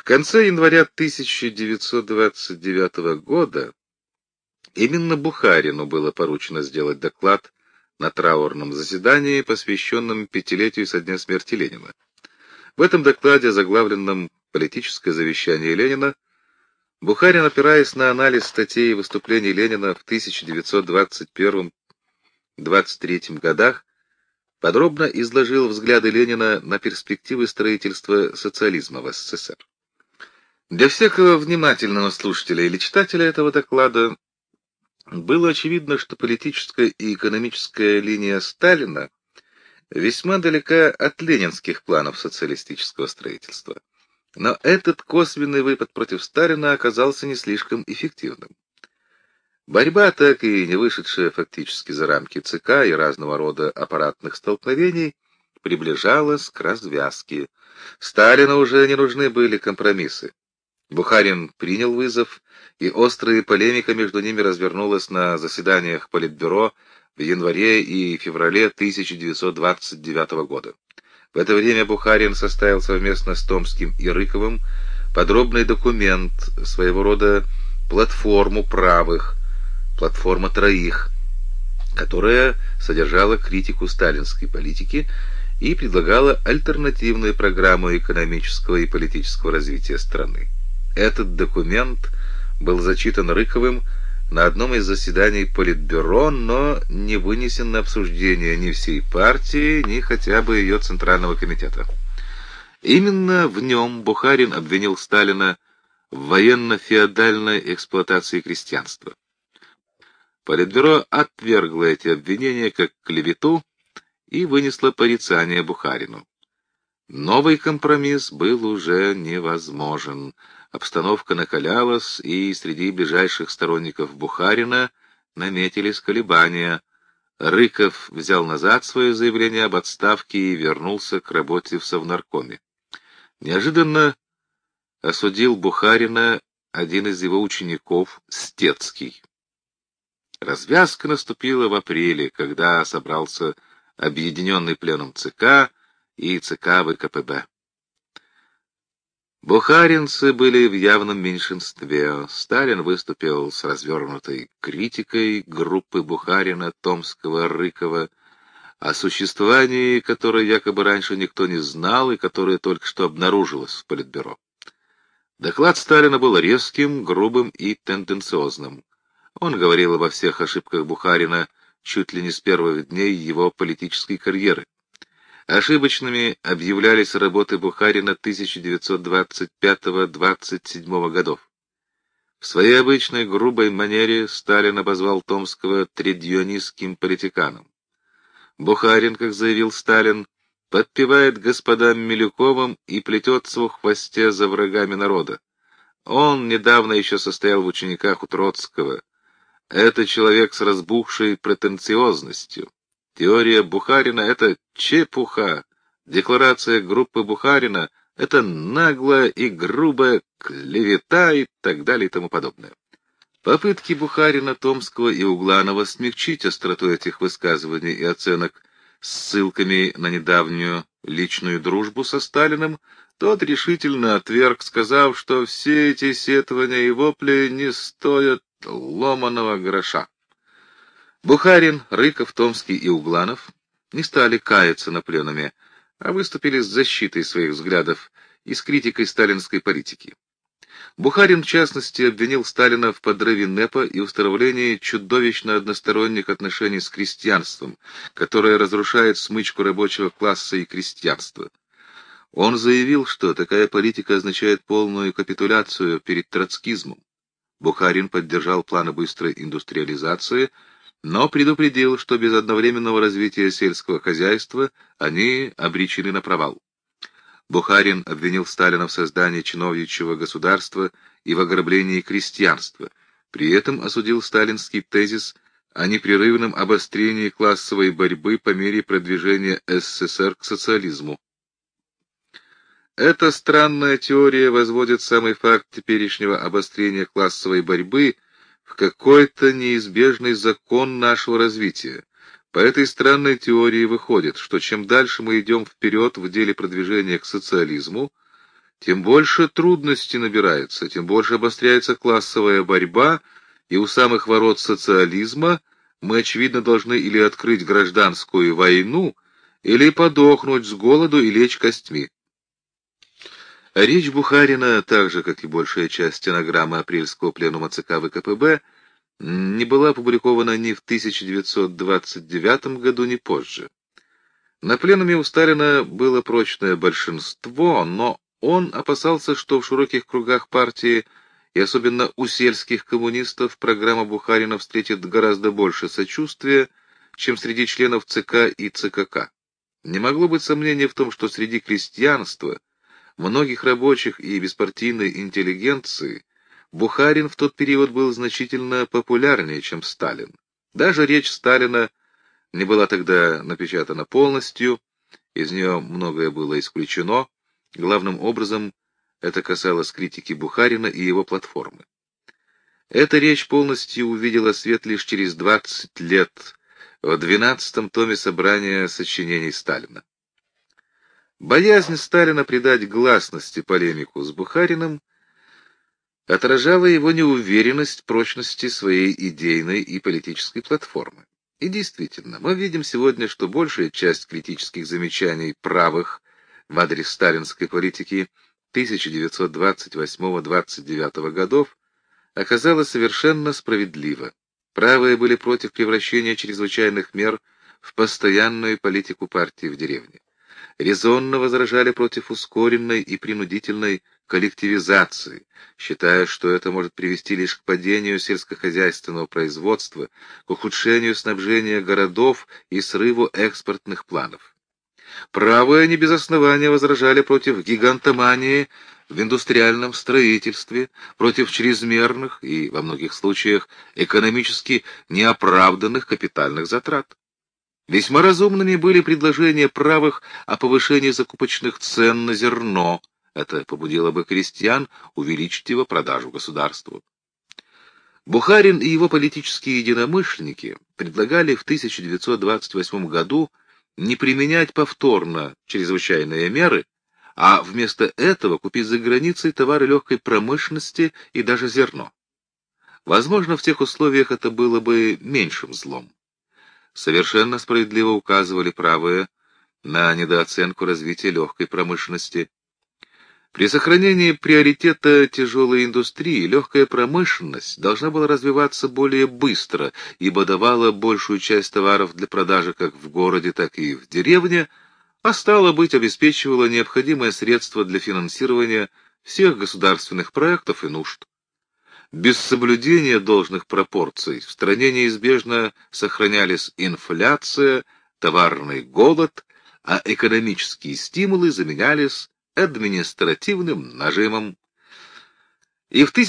В конце января 1929 года именно Бухарину было поручено сделать доклад на траурном заседании, посвященном 5-летию со дня смерти Ленина. В этом докладе, заглавленном «Политическое завещание Ленина», Бухарин, опираясь на анализ статей и выступлений Ленина в 1921-23 годах, подробно изложил взгляды Ленина на перспективы строительства социализма в СССР. Для всякого внимательного слушателя или читателя этого доклада было очевидно, что политическая и экономическая линия Сталина весьма далека от ленинских планов социалистического строительства. Но этот косвенный выпад против Сталина оказался не слишком эффективным. Борьба, так и не вышедшая фактически за рамки ЦК и разного рода аппаратных столкновений, приближалась к развязке. Сталину уже не нужны были компромиссы. Бухарин принял вызов, и острая полемика между ними развернулась на заседаниях Политбюро в январе и феврале 1929 года. В это время Бухарин составил совместно с Томским и Рыковым подробный документ, своего рода платформу правых, платформа троих, которая содержала критику сталинской политики и предлагала альтернативную программу экономического и политического развития страны. Этот документ был зачитан Рыковым на одном из заседаний Политбюро, но не вынесен на обсуждение ни всей партии, ни хотя бы ее Центрального комитета. Именно в нем Бухарин обвинил Сталина в военно-феодальной эксплуатации крестьянства. Политбюро отвергло эти обвинения как клевету и вынесло порицание Бухарину. Новый компромисс был уже невозможен. Обстановка накалялась, и среди ближайших сторонников Бухарина наметились колебания. Рыков взял назад свое заявление об отставке и вернулся к работе в Совнаркоме. Неожиданно осудил Бухарина один из его учеников, Стецкий. Развязка наступила в апреле, когда собрался объединенный пленум ЦК и ЦК ВКПБ. Бухаринцы были в явном меньшинстве. Сталин выступил с развернутой критикой группы Бухарина, Томского, Рыкова, о существовании которой якобы раньше никто не знал и которое только что обнаружилось в Политбюро. Доклад Сталина был резким, грубым и тенденциозным. Он говорил обо всех ошибках Бухарина чуть ли не с первых дней его политической карьеры. Ошибочными объявлялись работы Бухарина 1925-27 годов. В своей обычной грубой манере Сталин обозвал Томского тредионистским политиканом. Бухарин, как заявил Сталин, подпевает господам Милюковым и плетется в хвосте за врагами народа. Он недавно еще состоял в учениках у Троцкого. Это человек с разбухшей претенциозностью. Теория Бухарина — это чепуха. Декларация группы Бухарина — это наглая и грубая клевета и так далее и тому подобное. Попытки Бухарина, Томского и Угланова смягчить остроту этих высказываний и оценок ссылками на недавнюю личную дружбу со Сталиным тот решительно отверг, сказав, что все эти сетования и вопли не стоят ломаного гроша. Бухарин, Рыков, Томский и Угланов не стали каяться на пленуме, а выступили с защитой своих взглядов и с критикой сталинской политики. Бухарин, в частности, обвинил Сталина в подрыве НЭПа и установлении чудовищно односторонних отношений с крестьянством, которое разрушает смычку рабочего класса и крестьянства. Он заявил, что такая политика означает полную капитуляцию перед троцкизмом. Бухарин поддержал планы быстрой индустриализации, но предупредил, что без одновременного развития сельского хозяйства они обречены на провал. Бухарин обвинил Сталина в создании чиновничьего государства и в ограблении крестьянства. При этом осудил сталинский тезис о непрерывном обострении классовой борьбы по мере продвижения СССР к социализму. Эта странная теория возводит самый факт теперешнего обострения классовой борьбы в какой-то неизбежный закон нашего развития. По этой странной теории выходит, что чем дальше мы идем вперед в деле продвижения к социализму, тем больше трудностей набирается, тем больше обостряется классовая борьба, и у самых ворот социализма мы, очевидно, должны или открыть гражданскую войну, или подохнуть с голоду и лечь костьми. Речь Бухарина, так же, как и большая часть стенограммы апрельского пленума ЦК ВКПБ, не была опубликована ни в 1929 году, ни позже. На пленуме у Сталина было прочное большинство, но он опасался, что в широких кругах партии и особенно у сельских коммунистов программа Бухарина встретит гораздо больше сочувствия, чем среди членов ЦК и ЦКК. Не могло быть сомнения в том, что среди крестьянства, многих рабочих и беспартийной интеллигенции Бухарин в тот период был значительно популярнее, чем Сталин. Даже речь Сталина не была тогда напечатана полностью, из нее многое было исключено, главным образом это касалось критики Бухарина и его платформы. Эта речь полностью увидела свет лишь через 20 лет, в 12-м томе собрания сочинений Сталина. Боязнь Сталина придать гласности полемику с Бухариным отражала его неуверенность в прочности своей идейной и политической платформы. И действительно, мы видим сегодня, что большая часть критических замечаний правых в адрес сталинской политики 1928-29 годов оказалась совершенно справедлива. Правые были против превращения чрезвычайных мер в постоянную политику партии в деревне. Резонно возражали против ускоренной и принудительной коллективизации, считая, что это может привести лишь к падению сельскохозяйственного производства, к ухудшению снабжения городов и срыву экспортных планов. Правые не без основания возражали против гигантомании в индустриальном строительстве, против чрезмерных и, во многих случаях, экономически неоправданных капитальных затрат. Весьма разумными были предложения правых о повышении закупочных цен на зерно. Это побудило бы крестьян увеличить его продажу государству. Бухарин и его политические единомышленники предлагали в 1928 году не применять повторно чрезвычайные меры, а вместо этого купить за границей товары легкой промышленности и даже зерно. Возможно, в тех условиях это было бы меньшим злом. Совершенно справедливо указывали правые на недооценку развития легкой промышленности. При сохранении приоритета тяжелой индустрии легкая промышленность должна была развиваться более быстро, ибо давала большую часть товаров для продажи как в городе, так и в деревне, а стало быть, обеспечивала необходимые средства для финансирования всех государственных проектов и нужд. Без соблюдения должных пропорций в стране неизбежно сохранялись инфляция, товарный голод, а экономические стимулы заменялись административным нажимом. И в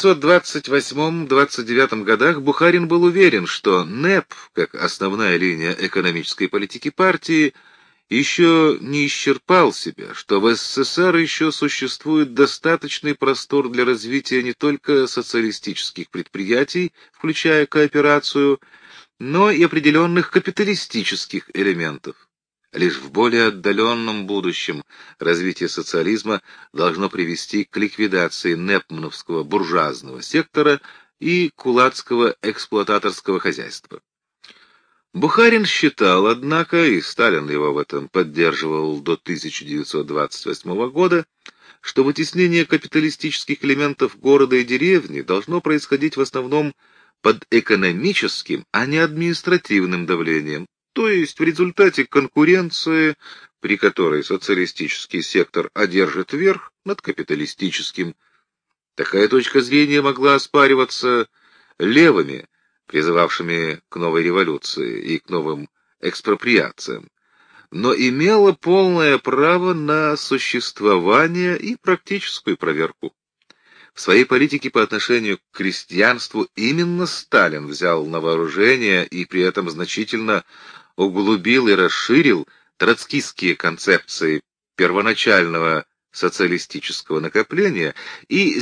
1928-29 годах Бухарин был уверен, что НЭП, как основная линия экономической политики партии, еще не исчерпал себя, что в СССР еще существует достаточный простор для развития не только социалистических предприятий, включая кооперацию, но и определенных капиталистических элементов. Лишь в более отдаленном будущем развитие социализма должно привести к ликвидации непмановского буржуазного сектора и кулацкого эксплуататорского хозяйства. Бухарин считал, однако, и Сталин его в этом поддерживал до 1928 года, что вытеснение капиталистических элементов города и деревни должно происходить в основном под экономическим, а не административным давлением, то есть в результате конкуренции, при которой социалистический сектор одержит верх над капиталистическим. Такая точка зрения могла оспариваться левыми, призывавшими к новой революции и к новым экспроприациям, но имела полное право на существование и практическую проверку. В своей политике по отношению к крестьянству именно Сталин взял на вооружение и при этом значительно углубил и расширил троцкистские концепции первоначального социалистического накопления и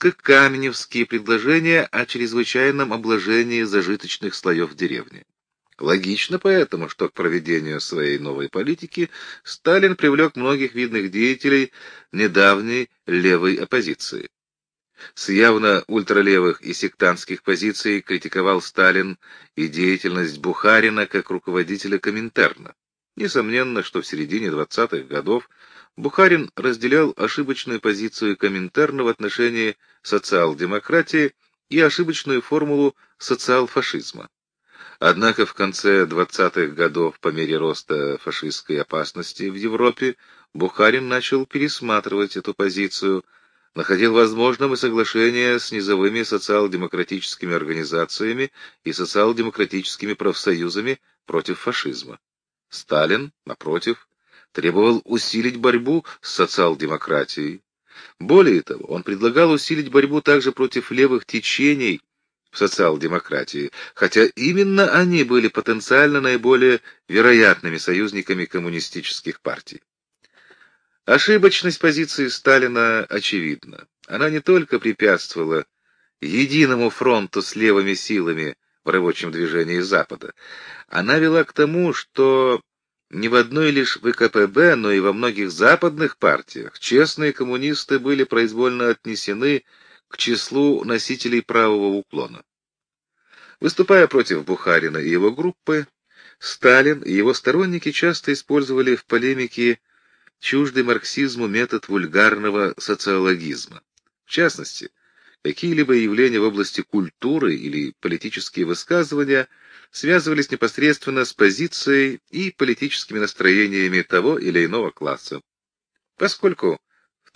зиновьевско-каменевские предложения о чрезвычайном обложении зажиточных слоев деревни. Логично поэтому, что к проведению своей новой политики Сталин привлек многих видных деятелей недавней левой оппозиции. С явно ультралевых и сектантских позиций критиковал Сталин и деятельность Бухарина как руководителя Коминтерна. Несомненно, что в середине 20-х годов Бухарин разделял ошибочную позицию Коминтерна в отношении социал-демократии и ошибочную формулу социал-фашизма. Однако в конце 20-х годов, по мере роста фашистской опасности в Европе, Бухарин начал пересматривать эту позицию, находил возможным и соглашение с низовыми социал-демократическими организациями и социал-демократическими профсоюзами против фашизма. Сталин, напротив, требовал усилить борьбу с социал-демократией. Более того, он предлагал усилить борьбу также против левых течений в социал-демократии, хотя именно они были потенциально наиболее вероятными союзниками коммунистических партий. Ошибочность позиции Сталина очевидна. Она не только препятствовала единому фронту с левыми силами в рабочем движении Запада, она вела к тому, что не в одной лишь ВКПБ, но и во многих западных партиях честные коммунисты были произвольно отнесены к числу носителей правого уклона. Выступая против Бухарина и его группы, Сталин и его сторонники часто использовали в полемике чуждый марксизму метод вульгарного социологизма. В частности, какие-либо явления в области культуры или политические высказывания связывались непосредственно с позицией и политическими настроениями того или иного класса. Поскольку в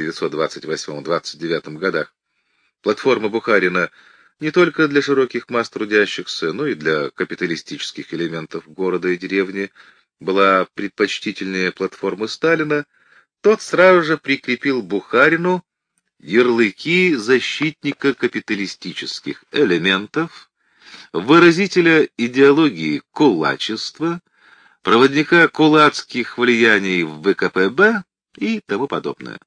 1928-29 годах платформа Бухарина не только для широких масс трудящихся, но и для капиталистических элементов города и деревни была предпочтительнее платформы Сталина, тот сразу же прикрепил Бухарину ярлыки защитника капиталистических элементов, выразителя идеологии кулачества, проводника кулацких влияний в ВКПБ и тому подобное.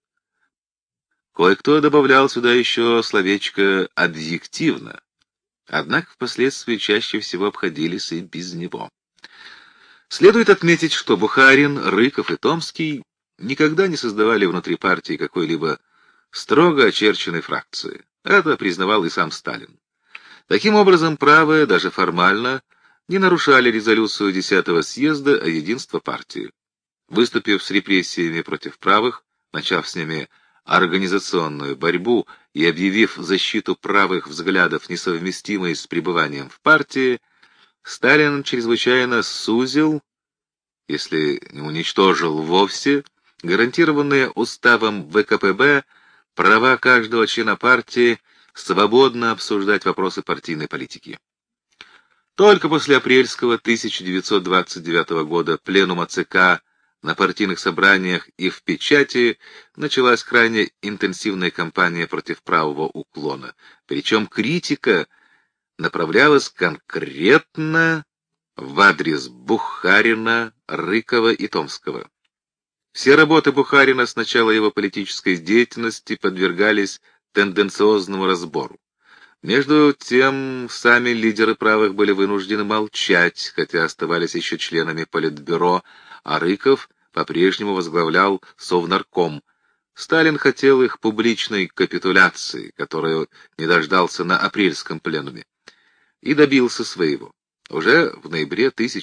Кое-кто добавлял сюда еще словечко «объективно», однако впоследствии чаще всего обходились и без него. Следует отметить, что Бухарин, Рыков и Томский никогда не создавали внутри партии какой-либо строго очерченной фракции. Это признавал и сам Сталин. Таким образом, правые, даже формально, не нарушали резолюцию 10-го съезда о единстве партии. Выступив с репрессиями против правых, начав с ними организационную борьбу и объявив защиту правых взглядов несовместимой с пребыванием в партии, Сталин чрезвычайно сузил, если не уничтожил вовсе, гарантированные уставом ВКПБ права каждого члена партии свободно обсуждать вопросы партийной политики. Только после апрельского 1929 года пленума ЦК на партийных собраниях и в печати началась крайне интенсивная кампания против правого уклона, причем критика направлялась конкретно в адрес Бухарина, Рыкова и Томского. Все работы Бухарина с начала его политической деятельности подвергались тенденциозному разбору. Между тем, сами лидеры правых были вынуждены молчать, хотя оставались еще членами Политбюро, а Рыков по-прежнему возглавлял Совнарком. Сталин хотел их публичной капитуляции, которую не дождался на апрельском пленуме, и добился своего. Уже в ноябре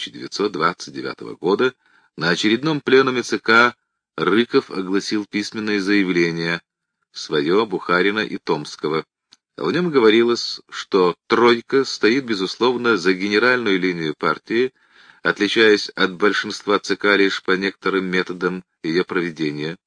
1929 года на очередном пленуме ЦК Рыков огласил письменное заявление свое, Бухарина и Томского. В нем говорилось, что «тройка» стоит, безусловно, за генеральную линию партии, отличаясь от большинства ЦК лишь по некоторым методам ее проведения.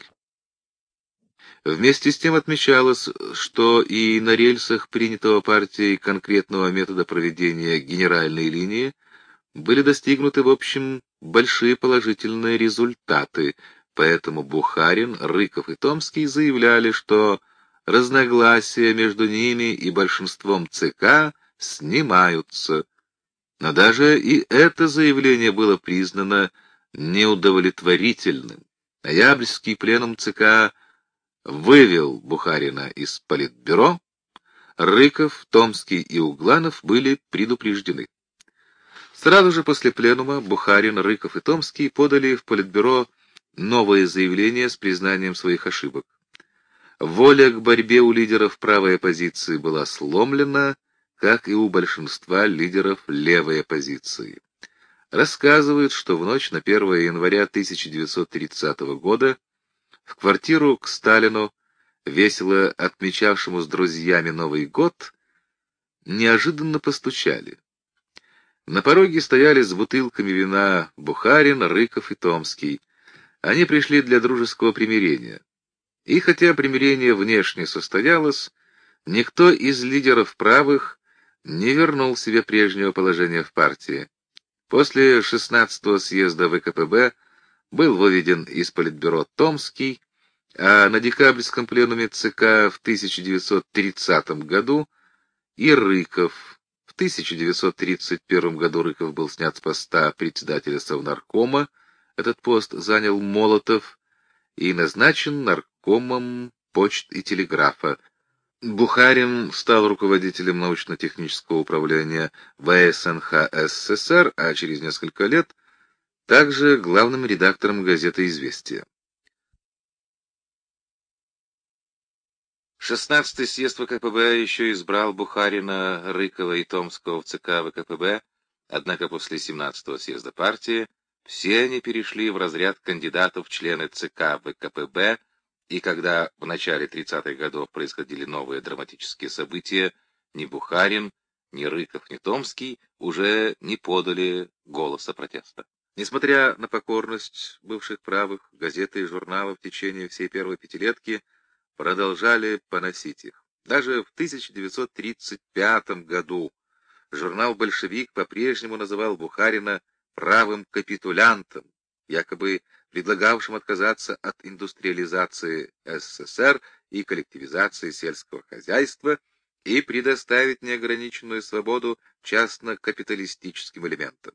Вместе с тем отмечалось, что и на рельсах принятого партией конкретного метода проведения генеральной линии были достигнуты, в общем, большие положительные результаты, поэтому Бухарин, Рыков и Томский заявляли, что разногласия между ними и большинством ЦК снимаются. Но даже и это заявление было признано неудовлетворительным. Ноябрьский пленум ЦК вывел Бухарина из Политбюро, Рыков, Томский и Угланов были предупреждены. Сразу же после пленума Бухарин, Рыков и Томский подали в Политбюро новое заявление с признанием своих ошибок. Воля к борьбе у лидеров правой оппозиции была сломлена, как и у большинства лидеров левой оппозиции. Рассказывают, что в ночь на 1 января 1930 года в квартиру к Сталину, весело отмечавшему с друзьями Новый год, неожиданно постучали. На пороге стояли с бутылками вина Бухарин, Рыков и Томский. Они пришли для дружеского примирения. И хотя примирение внешне состоялось, никто из лидеров правых не вернул себе прежнего положения в партии. После 16-го съезда ВКПБ был выведен из Политбюро Томский, а на декабрьском пленуме ЦК в 1930 году и Рыков. В 1931 году Рыков был снят с поста председателя Совнаркома, этот пост занял Молотов, и назначен наркомом почт и телеграфа. Бухарин стал руководителем научно-технического управления ВСНХ СССР, а через несколько лет также главным редактором газеты «Известия». 16-й съезд ВКПБ еще избрал Бухарина, Рыкова и Томского в ЦК ВКПБ, однако после 17-го съезда партии все они перешли в разряд кандидатов в члены ЦК ВКПБ, и когда в начале 30-х годов происходили новые драматические события, ни Бухарин, ни Рыков, ни Томский уже не подали голоса протеста. Несмотря на покорность бывших правых, газеты и журналы в течение всей первой пятилетки продолжали поносить их. Даже в 1935 году журнал «Большевик» по-прежнему называл Бухарина правым капитулянтом, якобы предлагавшим отказаться от индустриализации СССР и коллективизации сельского хозяйства и предоставить неограниченную свободу частно-капиталистическим элементам.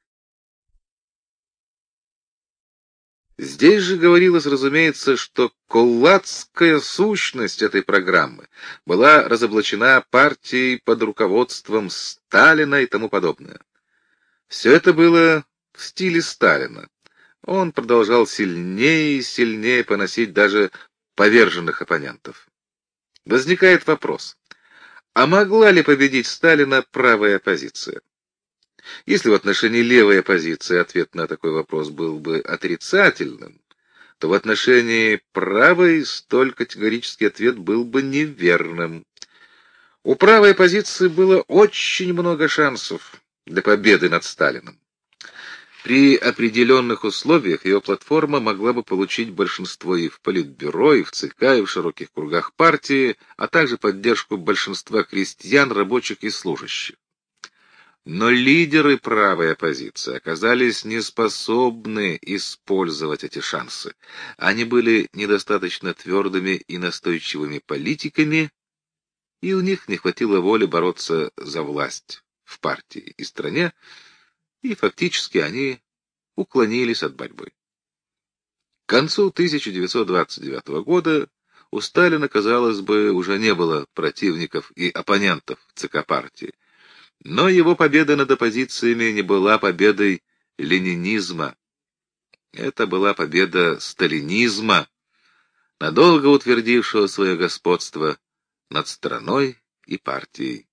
Здесь же говорилось, разумеется, что кулацкая сущность этой программы была разоблачена партией под руководством Сталина и тому подобное. Все это было в стиле Сталина. Он продолжал сильнее и сильнее поносить даже поверженных оппонентов. Возникает вопрос, а могла ли победить Сталина правая оппозиция? Если в отношении левой оппозиции ответ на такой вопрос был бы отрицательным, то в отношении правой столь категорический ответ был бы неверным. У правой оппозиции было очень много шансов для победы над Сталиным. При определенных условиях ее платформа могла бы получить большинство и в Политбюро, и в ЦК, и в широких кругах партии, а также поддержку большинства крестьян, рабочих и служащих. Но лидеры правой оппозиции оказались неспособны использовать эти шансы. Они были недостаточно твердыми и настойчивыми политиками, и у них не хватило воли бороться за власть в партии и стране, и фактически они уклонились от борьбы. К концу 1929 года у Сталина, казалось бы, уже не было противников и оппонентов ЦК партии. Но его победа над оппозициями не была победой ленинизма. Это была победа сталинизма, надолго утвердившего свое господство над страной и партией.